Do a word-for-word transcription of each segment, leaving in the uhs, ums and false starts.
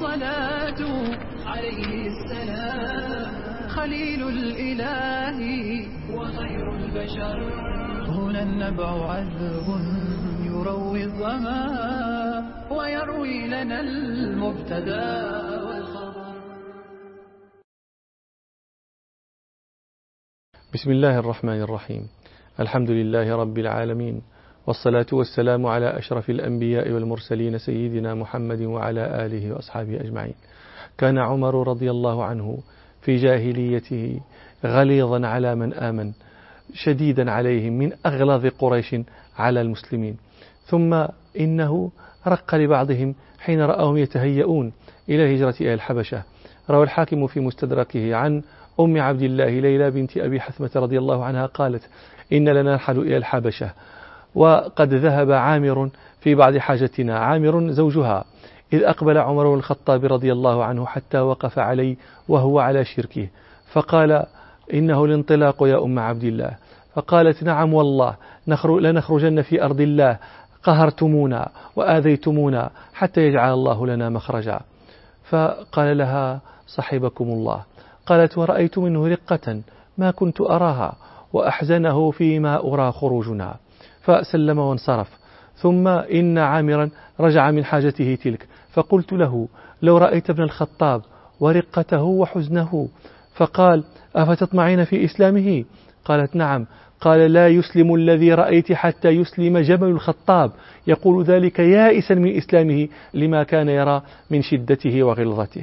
الصلاة عليه السلام خليل الإله وخير البشر. هنا النبع عذب يروي الظما ويروي لنا المبتدا والخبر. بسم الله الرحمن الرحيم. الحمد لله رب العالمين، والصلاة والسلام على أشرف الأنبياء والمرسلين سيدنا محمد وعلى آله وأصحابه أجمعين. كان عمر رضي الله عنه في جاهليته غليظا على من آمن، شديدا عليهم، من أغلظ قريش على المسلمين. ثم إنه رق لبعضهم حين رأهم يتهيئون إلى الهجرة إلى الحبشة. روى الحاكم في مستدركه عن أم عبد الله ليلى بنت أبي حثمة رضي الله عنها قالت: إن لنا نرحل إلى الحبشة وقد ذهب عامر في بعض حاجتنا، عامر زوجها، إذ أقبل عمر بن الخطاب رضي الله عنه حتى وقف علي وهو على شركه، فقال: إنه الانطلاق يا أم عبد الله. فقالت: نعم والله لنخرجن في أرض الله، قهرتمونا وآذيتمونا حتى يجعل الله لنا مخرجا. فقال لها: صحبكم الله. قالت: ورأيت منه رقة ما كنت أراها وأحزنه فيما أرى خروجنا. فسلم وانصرف. ثم إن عامرا رجع من حاجته تلك، فقلت له: لو رأيت ابن الخطاب ورقته وحزنه. فقال: أفتطمعين في إسلامه؟ قالت: نعم. قال: لا يسلم الذي رأيت حتى يسلم جبل الخطاب. يقول ذلك يائسا من إسلامه لما كان يرى من شدته وغلظته.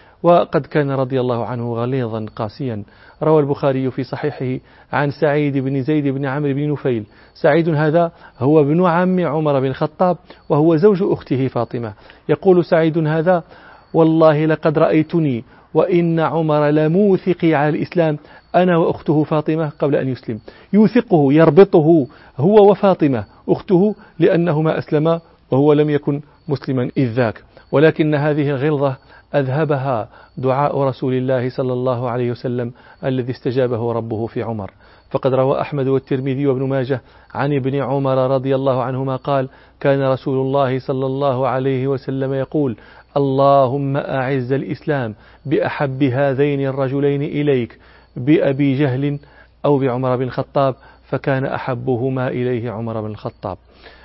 وقد كان رضي الله عنه غليظا قاسيا. روى البخاري في صحيحه عن سعيد بن زيد بن عمرو بن نفيل. سعيد هذا هو ابن عم عمر بن الخطاب وهو زوج أخته فاطمة. يقول سعيد هذا: والله لقد رأيتني وإن عمر لموثقي على الإسلام أنا وأخته فاطمة قبل أن يسلم، يوثقه يربطه هو وفاطمة أخته لأنهما أسلما وهو لم يكن مسلما إذ ذاك. ولكن هذه الغلظة أذهبها دعاء رسول الله صلى الله عليه وسلم الذي استجابه ربه في عمر. فقد روى أحمد والترمذي وابن ماجه عن ابن عمر رضي الله عنهما قال: كان رسول الله صلى الله عليه وسلم يقول: اللهم أعز الإسلام بأحب هذين الرجلين إليك، بأبي جهل أو بعمر بن الخطاب، فكان أحبهما إليه عمر بن الخطاب.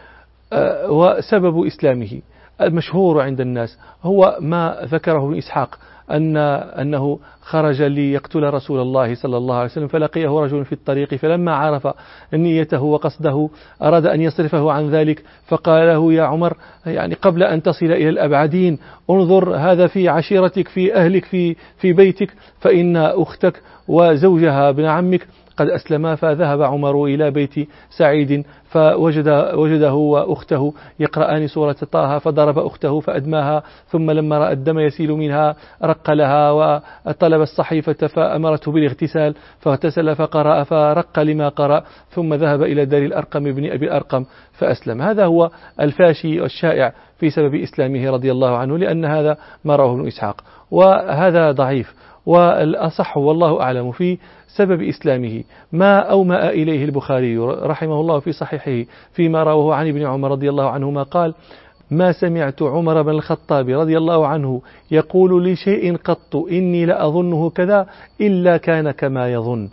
أه وسبب إسلامه المشهور عند الناس هو ما ذكره ابن إسحاق، أن أنه خرج ليقتل رسول الله صلى الله عليه وسلم، فلقيه رجل في الطريق، فلما عرف نيته وقصده أراد أن يصرفه عن ذلك، فقال له: يا عمر، يعني قبل أن تصل إلى الأبعدين انظر هذا في عشيرتك، في أهلك، في في بيتك، فإن أختك وزوجها ابن عمك قد أسلما. فذهب عمر إلى بيت سعيد فوجد وجده وأخته يقرآن سورة طه، فضرب أخته فأدماها، ثم لما رأى الدم يسيل منها رق لها وطلب الصحيفة فأمرته بالاغتسال، فاغتسل فقرأ فرق لما قرأ، ثم ذهب إلى دار الأرقم بن أبي الأرقم فأسلم. هذا هو الفاشي والشائع في سبب إسلامه رضي الله عنه، لأن هذا ما رواه ابن إسحاق، وهذا ضعيف. والأصح والله أعلم في سبب إسلامه ما أومأ إليه البخاري رحمه الله في صحيحه فيما رواه عن ابن عمر رضي الله عنهما قال: ما سمعت عمر بن الخطاب رضي الله عنه يقول لشيء قط إني لأظنه كذا إلا كان كما يظن.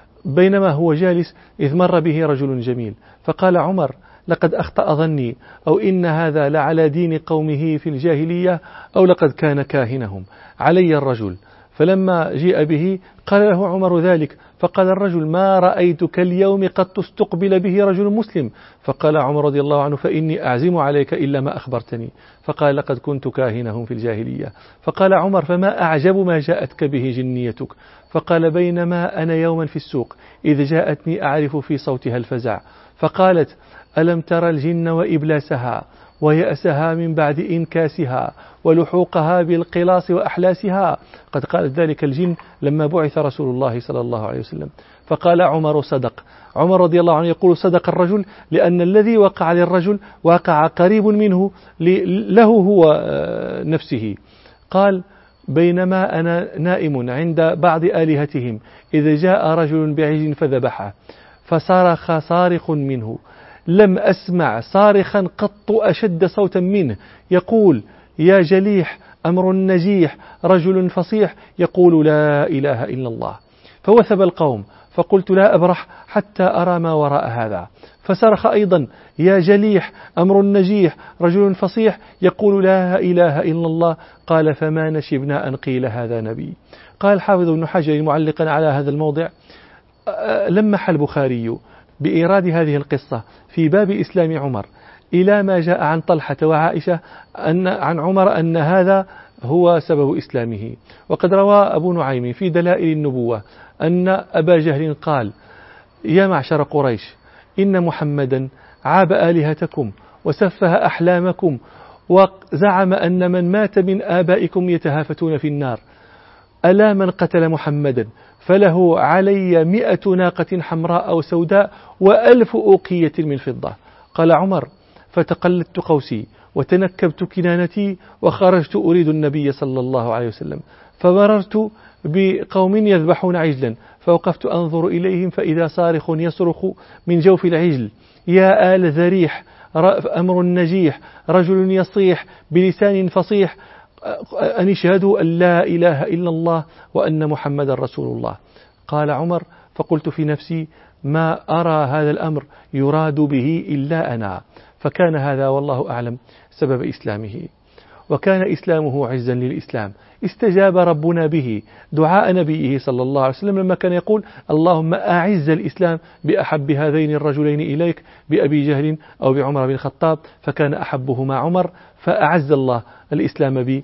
بينما هو جالس إذ مر به رجل جميل، فقال عمر: لقد أخطأ ظني، أو إن هذا لعلى دين قومه في الجاهلية، أو لقد كان كاهنهم علي الرجل. فلما جيء به قال له عمر ذلك، فقال الرجل: ما رأيتك اليوم قد تستقبل به رجل مسلم. فقال عمر رضي الله عنه: فإني أعزم عليك إلا ما أخبرتني. فقال: لقد كنت كاهنهم في الجاهلية. فقال عمر: فما أعجب ما جاءتك به جنيتك؟ فقال: بينما أنا يوما في السوق إذ جاءتني أعرف في صوتها الفزع، فقالت: ألم ترى الجن وإبلاسها ويأسها من بعد إنكاسها ولحوقها بالقلاص وأحلاسها؟ قد قالت ذلك الجن لما بعث رسول الله صلى الله عليه وسلم. فقال عمر: صدق. عمر رضي الله عنه يقول: صدق الرجل، لأن الذي وقع للرجل وقع قريب منه له هو نفسه. قال: بينما أنا نائم عند بعض آلهتهم إذا جاء رجل بعجل فذبحه، فصرخ صارخ منه، لم أسمع صارخا قط أشد صوتا منه، يقول: يا جليح أمر نجيح رجل فصيح يقول لا إله إلا الله. فوثب القوم، فقلت لا أبرح حتى أرى ما وراء هذا. فصرخ أيضا يا جليح أمر نجيح رجل فصيح يقول لا إله إلا الله. قال فما نشبنا أن قيل هذا نبي. قال الحافظ ابن حجر معلقا على هذا الموضع: لمح البخاري بإيراد هذه القصة في باب إسلام عمر إلى ما جاء عن طلحة وعائشة أن عن عمر أن هذا هو سبب إسلامه. وقد روى أبو نعيم في دلائل النبوة أن أبا جهل قال: يا معشر قريش إن محمدا عاب آلهتكم وسفه أحلامكم وزعم أن من مات من آبائكم يتهافتون في النار، ألا من قتل محمدا فله علي مئة ناقة حمراء أو سوداء وألف أوقية من فضة. قال عمر: فتقلدت قوسي وتنكبت كنانتي وخرجت أريد النبي صلى الله عليه وسلم، فمررت بقوم يذبحون عجلا فوقفت أنظر إليهم فإذا صارخ يصرخ من جوف العجل: يا آل ذريح أمر نجيح رجل يصيح بلسان فصيح أن يشهدوا أن لا إله إلا الله وأن محمد رسول الله. قال عمر: فقلت في نفسي ما أرى هذا الأمر يراد به إلا أنا. فكان هذا والله أعلم سبب إسلامه، وكان إسلامه عزا للإسلام. استجاب ربنا به دعاء نبيه صلى الله عليه وسلم لما كان يقول: اللهم أعز الإسلام بأحب هذين الرجلين إليك، بأبي جهل أو بعمر بن الخطاب، فكان أحبهما عمر، فأعز الله الإسلام ب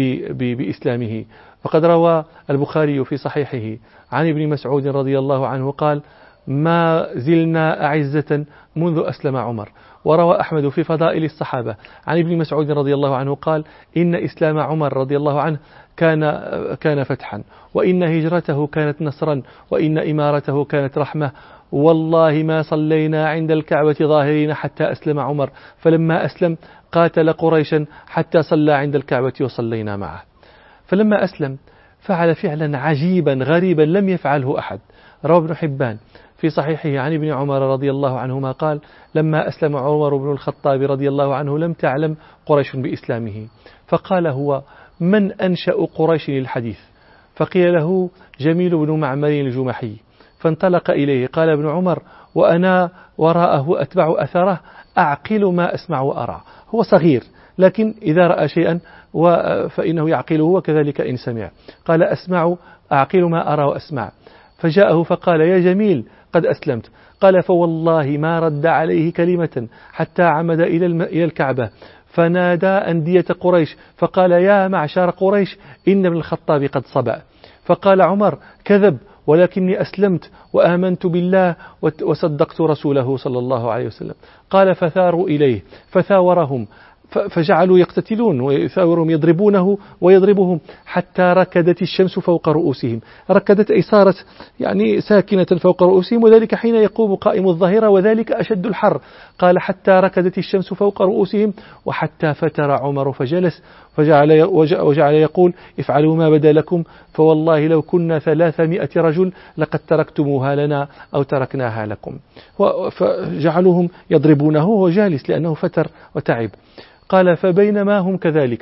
بإسلامه. وقد روى البخاري في صحيحه عن ابن مسعود رضي الله عنه قال: ما زلنا أعزة منذ أسلم عمر. وروى أحمد في فضائل الصحابة عن ابن مسعود رضي الله عنه قال: إن إسلام عمر رضي الله عنه كان كان فتحا، وإن هجرته كانت نصرا، وإن إمارته كانت رحمة. والله ما صلينا عند الكعبة ظاهرين حتى أسلم عمر، فلما أسلم قاتل قريشا حتى صلى عند الكعبة وصلينا معه. فلما أسلم فعل فعلا عجيبا غريبا لم يفعله أحد. روى ابن حبان في صحيحه عن ابن عمر رضي الله عنهما قال: لما أسلم عمر بن الخطاب رضي الله عنه لم تعلم قريش بإسلامه، فقال هو: من أنشأ قريش للحديث؟ فقيل له: جميل بن معمر الجمحي. فانطلق إليه. قال ابن عمر وأنا وراءه أتبع أثره أعقل ما أسمع وأرى. هو صغير لكن إذا رأى شيئا فإنه يعقله، وكذلك إن سمع. قال: أسمع أعقل ما أرى وأسمع. فجاءه فقال: يا جميل قد أسلمت. قال: فوالله ما رد عليه كلمة حتى عمد إلى الكعبة فنادى أندية قريش فقال: يا معشر قريش إن ابن الخطاب قد صبأ. فقال عمر: كذب، ولكني أسلمت وآمنت بالله وصدقت رسوله صلى الله عليه وسلم. قال: فثاروا إليه فثاورهم فجعلوا يقتتلون ويثاورهم يضربونه ويضربهم حتى ركدت الشمس فوق رؤوسهم. ركدت أي صارت يعني ساكنة فوق رؤوسهم، وذلك حين يقوم قائم الظهيرة وذلك أشد الحر. قال: حتى ركدت الشمس فوق رؤوسهم وحتى فتر عمر فجلس فجعل وجعل يقول: افعلوا ما بدا لكم، فوالله لو كنا ثلاثمائة رجل لقد تركتموها لنا أو تركناها لكم. فجعلوهم يضربونه وهو جالس لأنه فتر وتعب. قال: فبينما هم كذلك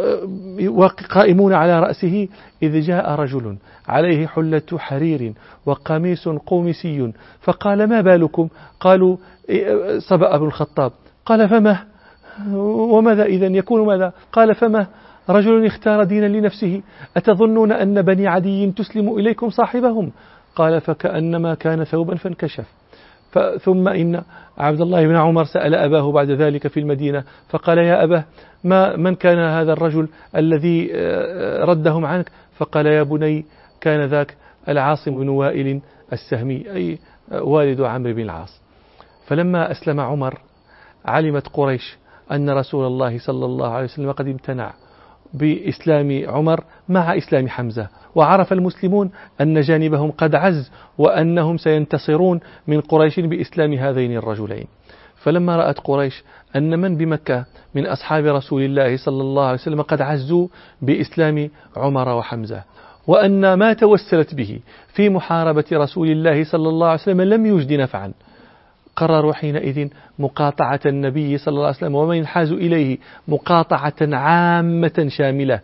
قائمون على رأسه إذ جاء رجل عليه حلة حرير وقميص قومسي فقال: ما بالكم؟ قالوا: صبأ ابن الخطاب. قال: فما وماذا إذن يكون ماذا؟ قال: فما رجل اختار دينا لنفسه، أتظنون أن بني عدي تسلم إليكم صاحبهم؟ قال: فكأنما كان ثوبا فانكشف. ثم إن عبد الله بن عمر سأل أباه بعد ذلك في المدينة فقال: يا أباه، ما من كان هذا الرجل الذي ردهم عنك؟ فقال: يا بني، كان ذاك العاصم بن وائل السهمي، أي والد عمرو بن العاص. فلما أسلم عمر علمت قريش أن رسول الله صلى الله عليه وسلم قد امتنع بإسلام عمر مع إسلام حمزة، وعرف المسلمون أن جانبهم قد عز وأنهم سينتصرون من قريش بإسلام هذين الرجلين. فلما رأت قريش أن من بمكة من أصحاب رسول الله صلى الله عليه وسلم قد عزوا بإسلام عمر وحمزة، وأن ما توسلت به في محاربة رسول الله صلى الله عليه وسلم لم يجد نفعا، قرروا حينئذ مقاطعة النبي صلى الله عليه وسلم ومن ينحاز إليه مقاطعة عامة شاملة.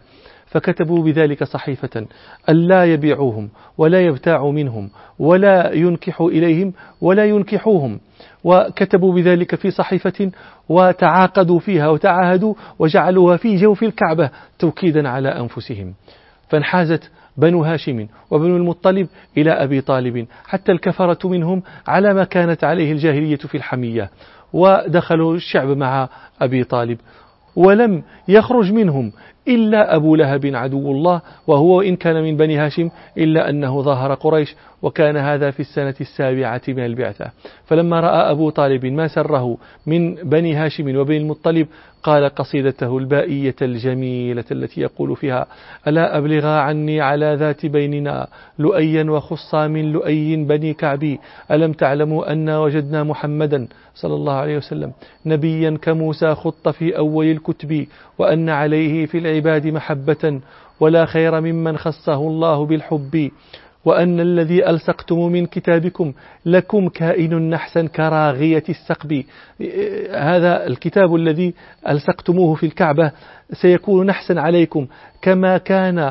فكتبوا بذلك صحيفة ألا يبيعوهم ولا يبتاعوا منهم ولا ينكحوا إليهم ولا ينكحوهم، وكتبوا بذلك في صحيفة وتعاقدوا فيها وتعاهدوا وجعلوها في جوف الكعبة توكيدا على أنفسهم. فانحازت بنو هاشم وبنو المطلب إلى أبي طالب حتى الكفرة منهم على ما كانت عليه الجاهلية في الحمية، ودخلوا الشعب مع أبي طالب، ولم يخرج منهم إلا أبو لهب عدو الله، وهو إن كان من بني هاشم إلا أنه ظاهر قريش، وكان هذا في السنة السابعة من البعثة. فلما رأى أبو طالب ما سره من بني هاشم وبني المطلب قال قصيدته البائية الجميلة التي يقول فيها: ألا أبلغا عني على ذات بيننا لؤيا وخصا من لؤي بني كعبي، ألم تعلموا أن وجدنا محمدا صلى الله عليه وسلم نبيا كموسى خط في أول الكتب، وأن عليه في العباد محبة ولا خير ممن خصه الله بالحب، وأن الذي ألصقتم من كتابكم لكم كائن نحسا كراغية السقب. هذا الكتاب الذي ألصقتموه في الكعبة سيكون نحسا عليكم كما كان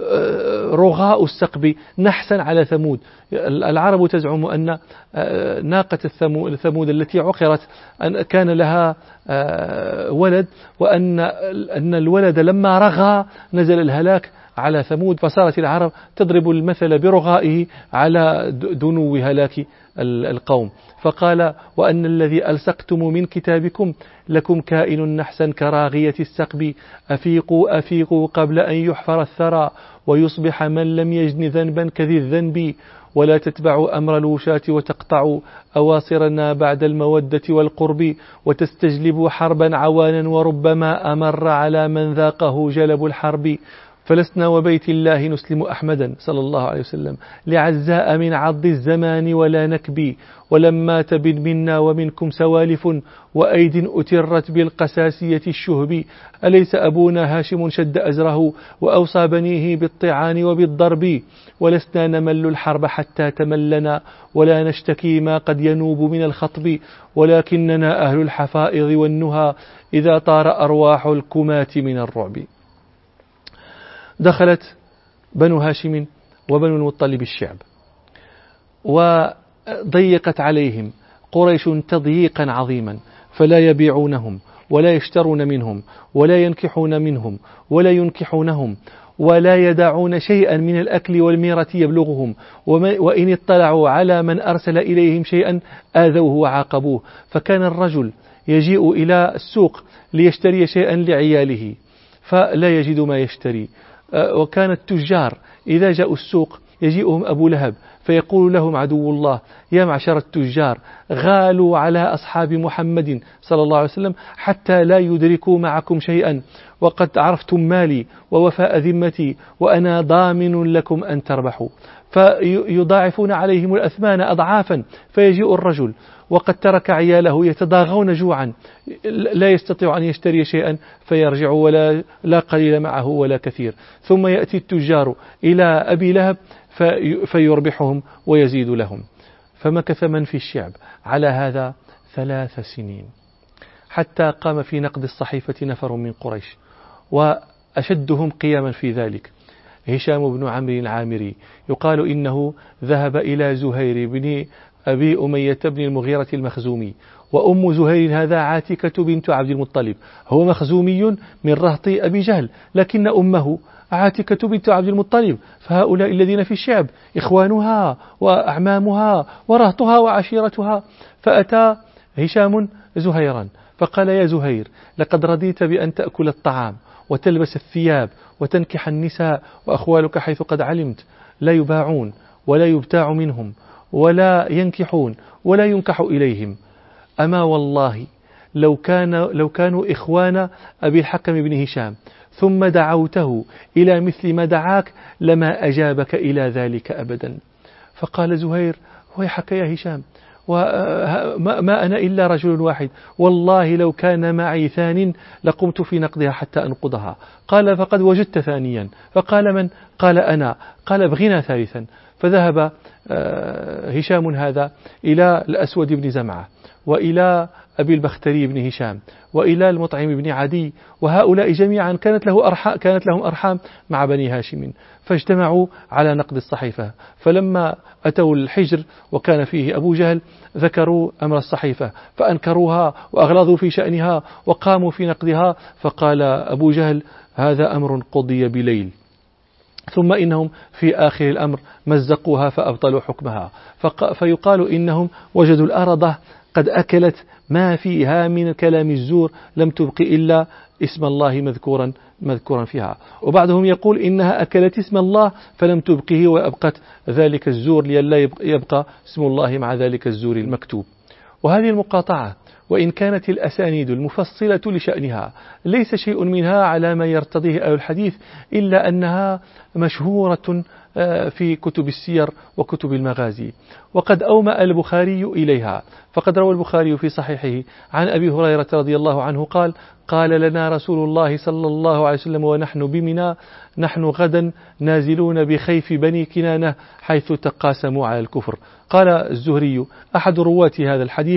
رغاء السقب نحسا على ثمود. العرب تزعم أن ناقة ثمود التي عقرت كان لها ولد، وأن أن الولد لما رغى نزل الهلاك على ثمود، فصارت العرب تضرب المثل برغائه على دنو هلاك القوم. فقال: وأن الذي ألصقتم من كتابكم لكم كائن نحسا كراغية السقب، أفيقوا أفيقوا قبل أن يحفر الثرى ويصبح من لم يجن ذنبا كذي الذنب، ولا تتبعوا أمر الوشاة وتقطعوا أواصرنا بعد المودة والقرب، وتستجلبوا حربا عوانا وربما أمر على من ذاقه جلب الحرب، فلسنا وبيت الله نسلم أحمدا صلى الله عليه وسلم لعزاء من عض الزمان ولا نكبي، ولما تبن منا ومنكم سوالف وأيد أترت بالقساسية الشهب، أليس أبونا هاشم شد أزره وأوصى بنيه بالطعان وبالضرب، ولسنا نمل الحرب حتى تملنا ولا نشتكي ما قد ينوب من الخطب، ولكننا أهل الحفائظ والنهى إذا طار أرواح الكمات من الرعب. دخلت بنو هاشم وبنو المطلب الشعب، وضيقت عليهم قريش تضييقا عظيما، فلا يبيعونهم ولا يشترون منهم ولا ينكحون منهم ولا ينكحونهم ولا يدعون شيئا من الأكل والميرة يبلغهم، وإن اطلعوا على من أرسل إليهم شيئا آذوه وعاقبوه. فكان الرجل يجيء إلى السوق ليشتري شيئا لعياله فلا يجد ما يشتري، وكان التجار إذا جاءوا السوق يجيئهم أبو لهب فيقول لهم عدو الله: يا معشر التجار غالوا على أصحاب محمد صلى الله عليه وسلم حتى لا يدركوا معكم شيئا، وقد عرفتم مالي ووفاء ذمتي وأنا ضامن لكم أن تربحوا، فيضاعفون عليهم الأثمان أضعافا. فيجيء الرجل وقد ترك عياله يتضاغون جوعا لا يستطيع أن يشتري شيئا فيرجع ولا لا قليل معه ولا كثير، ثم يأتي التجار إلى أبي لهب في فيربحهم ويزيد لهم. فمكث من في الشعب على هذا ثلاث سنين حتى قام في نقد الصحيفة نفر من قريش، وأشدهم قياما في ذلك هشام بن عمرو العامري، يقال إنه ذهب إلى زهير بن أبي أمية بن المغيرة المخزومي، وأم زهير هذا عاتكة بنت عبد المطلب، هو مخزومي من رهط أبي جهل، لكن أمه عاتكة بنت عبد المطلب، فهؤلاء الذين في الشعب إخوانها وأعمامها ورهطها وعشيرتها. فأتى هشام زهيرا فقال: يا زهير، لقد رضيت بأن تأكل الطعام وتلبس الثياب وتنكح النساء، وأخوالك حيث قد علمت لا يباعون ولا يبتاع منهم ولا ينكحون ولا ينكح إليهم. أما والله لو كان لو كانوا إخوان أبي الحكم بن هشام ثم دعوته إلى مثل ما دعاك لما أجابك إلى ذلك أبدا. فقال زهير: ويحك يا هشام، وما أنا إلا رجل واحد، والله لو كان معي ثان لقمت في نقدها حتى أنقضها. قال: فقد وجدت ثانيا. فقال: من؟ قال: أنا. قال: ابغنا ثالثا. فذهب هشام هذا إلى الأسود بن زمعة وإلى أبي البختري بن هشام وإلى المطعم بن عدي، وهؤلاء جميعا كانت له أرحام كانت لهم أرحام مع بني هاشم، فاجتمعوا على نقد الصحيفة. فلما أتوا الحجر وكان فيه أبو جهل ذكروا أمر الصحيفة فأنكروها وأغلظوا في شأنها وقاموا في نقدها، فقال أبو جهل: هذا أمر قضي بليل. ثم إنهم في آخر الأمر مزقوها فأبطلوا حكمها، فيقال إنهم وجدوا الأرض قد أكلت ما فيها من كلام الزور، لم تبق إلا اسم الله مذكورا مذكورا فيها. وبعضهم يقول إنها أكلت اسم الله فلم تبقه وأبقت ذلك الزور لئلا يبقى اسم الله مع ذلك الزور المكتوب. وهذه المقاطعة وإن كانت الأسانيد المفصلة لشأنها ليس شيء منها على ما يرتضيه أهل الحديث، إلا أنها مشهورة في كتب السير وكتب المغازي، وقد أومأ البخاري إليها. فقد روى البخاري في صحيحه عن أبي هريرة رضي الله عنه قال: قال لنا رسول الله صلى الله عليه وسلم ونحن بمنى: نحن غدا نازلون بخيف بني كنانة حيث تقاسموا على الكفر. قال الزهري أحد رواة هذا الحديث: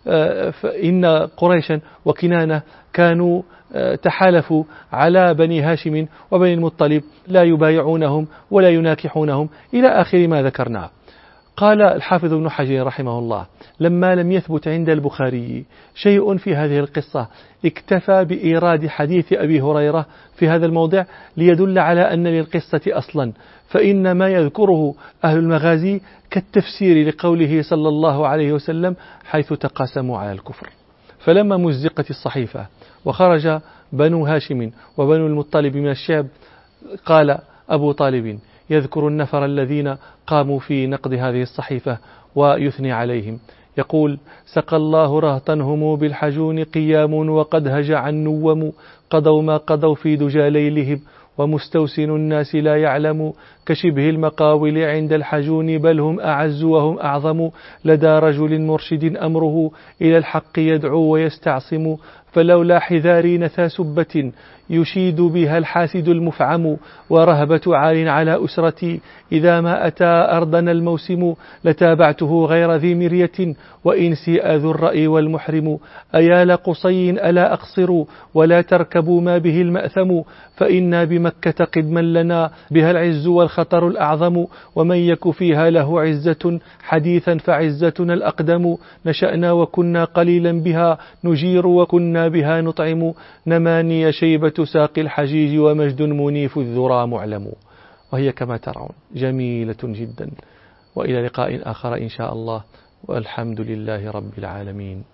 فإن قريشا وكنانة كانوا تحالفوا على بني هاشم وبني المطلب لا يبايعونهم ولا يناكحونهم إلى آخر ما ذكرناه. قال الحافظ ابن حجر رحمه الله: لما لم يثبت عند البخاري شيء في هذه القصة اكتفى بإيراد حديث أبي هريرة في هذا الموضع ليدل على أن للقصة أصلا، فإن ما يذكره أهل المغازي كالتفسير لقوله صلى الله عليه وسلم: حيث تقاسموا على الكفر. فلما مزقت الصحيفة وخرج بنو هاشم وبنو المطلب من الشعب، قال أبو طالب يذكر النفر الذين قاموا في نقد هذه الصحيفة ويثني عليهم، يقول: سقى الله رهطنهم بالحجون قيام وقد هجع النوم، قضوا ما قضوا في دجى ليلهم ومستوسن الناس لا يعلم، كشبه المقاول عند الحجون بل هم أعز وهم أعظم، لدى رجل مرشد أمره إلى الحق يدعو ويستعصم، فلولا حذاري نثى سبة يشيد بها الحاسد المفعم، ورهبة عال على أسرتي إذا ما أتى أرضنا الموسم، لتابعته غير ذي مرية وإن سيء ذو الرأي والمحرم، أيا لقصي ألا أقصر ولا تركبوا ما به المأثم، فإنا بمكة قدما لنا بها العز والخطر الأعظم، ومن يك فيها له عزة حديثا فعزتنا الأقدم، نشأنا وكنا قليلا بها نجير وكنا بها نطعم، نماني شيبة ساق الحجيج ومجد منيف الذرى معلم. وهي كما ترون جميلة جدا. وإلى لقاء آخر إن شاء الله، والحمد لله رب العالمين.